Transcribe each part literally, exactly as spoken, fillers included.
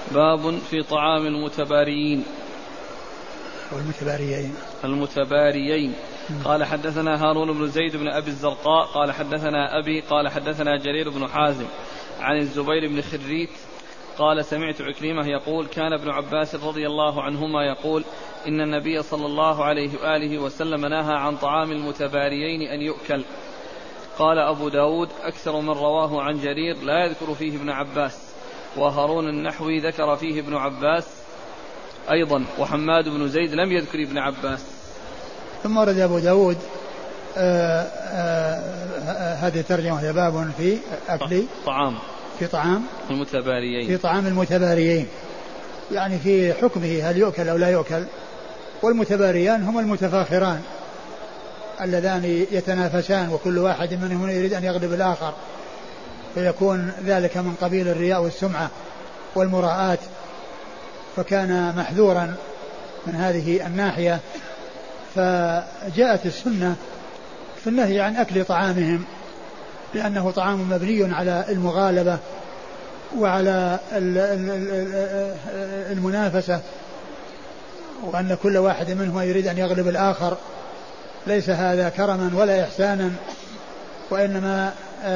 باب في طعام المتباريين والمتباريين المتباريين قال حدثنا هارون بن زيد بن أبي الزرقاء قال حدثنا أبي قال حدثنا جرير بن حازم عن الزبير بن خريت قال سمعت عكرمة يقول كان ابن عباس رضي الله عنهما يقول إن النبي صلى الله عليه وآله وسلم نهى عن طعام المتباريين أن يؤكل. قال أبو داود أكثر من رواه عن جرير لا يذكر فيه ابن عباس، وهارون النحوي ذكر فيه ابن عباس أيضا، وحماد بن زيد لم يذكر ابن عباس. ثم ورد أبو داود آآ آآ هذه الترجمة باب في أكل طعام في طعام المتباريين في طعام المتباريين، يعني في حكمه هل يؤكل أو لا يؤكل. والمتباريان هم المتفاخران اللذان يتنافسان وكل واحد منهم يريد أن يغلب الآخر، فيكون ذلك من قبيل الرياء والسمعة والمراءات، فكان محذورا من هذه الناحية. فجاءت السنة في النهي عن أكل طعامهم، لأنه طعام مبني على المغالبة وعلى المنافسة، وأن كل واحد منهم يريد أن يغلب الآخر. ليس هذا كرما ولا إحسانا، وإنما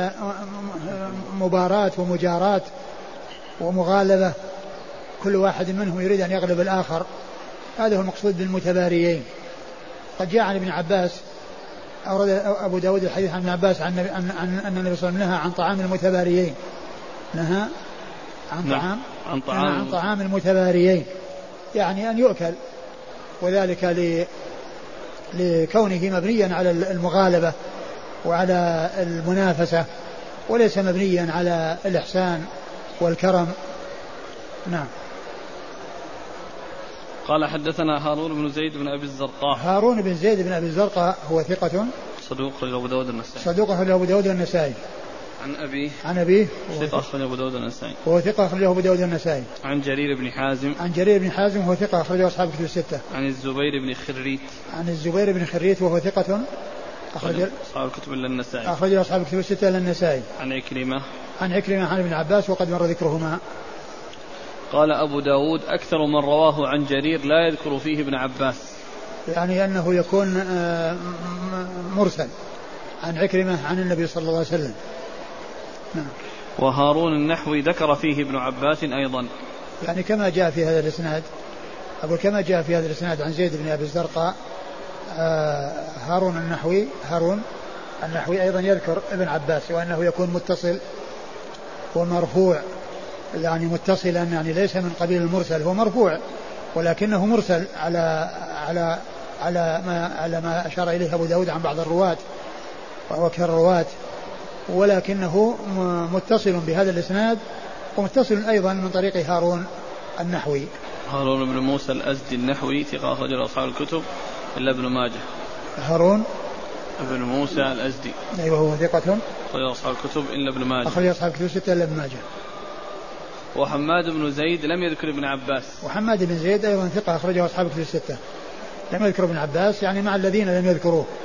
مباراة ومجاراة ومغالبة، كل واحد منهم يريد أن يغلب الآخر. هذا هو المقصود بالمتباريين. قد جاء عن ابن عباس، أورد أبو داود الحديث عن ابن عباس عن أن النبي صلى الله عليه وسلم نهى عن طعام المتباريين، نهى عن طعام عن طعام, عن طعام المتباريين، يعني أن يؤكل، وذلك لكونه مبنيا على المغالبة وعلى المنافسة، وليس مبنيا على الإحسان والكرم. نعم. قال حدثنا هارون بن زيد بن أبي الزرقاء. هارون بن زيد بن أبي الزرقاء هو ثقة صدوق أخرجه أبو داود النسائي. صدوق أخرجه أبو داود النسائي. عن أبيه عن أبيه ثقة أخرجه أبو داود النسائي. هو ثقة أخرجه أبو داود النسائي. عن جرير بن حازم. عن جرير بن حازم هو ثقة أخرجه أصحاب الكتب الستة. عن الزبير بن خريت. عن الزبير بن خريت وهو ثقة أخرج أصحاب الكتب إلا النسائي. أخرج أصحاب الكتب الستة إلا النسائي. عن عكرمة. عن عكرمة عن ابن عباس وقد مر ذكرهما. قال أبو داود أكثر من رواه عن جرير لا يذكر فيه ابن عباس، يعني أنه يكون مرسل عن عكرمة عن النبي صلى الله عليه وسلم. نعم. وهارون النحوي ذكر فيه ابن عباس أيضا، يعني كما جاء في هذا الإسناد، أقول كما جاء في هذا الإسناد عن زيد بن أبي الزرقاء. هارون النحوي هارون النحوي أيضا يذكر ابن عباس، وأنه يكون متصل ومرفوع، يعني متصلا، يعني ليس من قبيل المرسل، هو مرفوع ولكنه مرسل على على على ما على ما أشار إليه أبو داود عن بعض الرواة، وهو كالرواة، ولكنه متصل بهذا الإسناد، ومتصل أيضا من طريق هارون النحوي. هارون بن موسى الأزدي النحوي ثقة أخرج أصحاب الكتب إلا ابن ماجه. هارون ابن موسى الأزدي أيوه هو ثقة أخرج أصحاب الكتب إلا ابن ماجه. أخرج أصحاب الكتب ستة إلا ابن ماجه. وحماد بن زيد لم يذكر ابن عباس. وحماد بن زيد أيضا ثقة أخرجه أصحاب الكتب الستة، لم يذكر ابن عباس، يعني مع الذين لم يذكروه.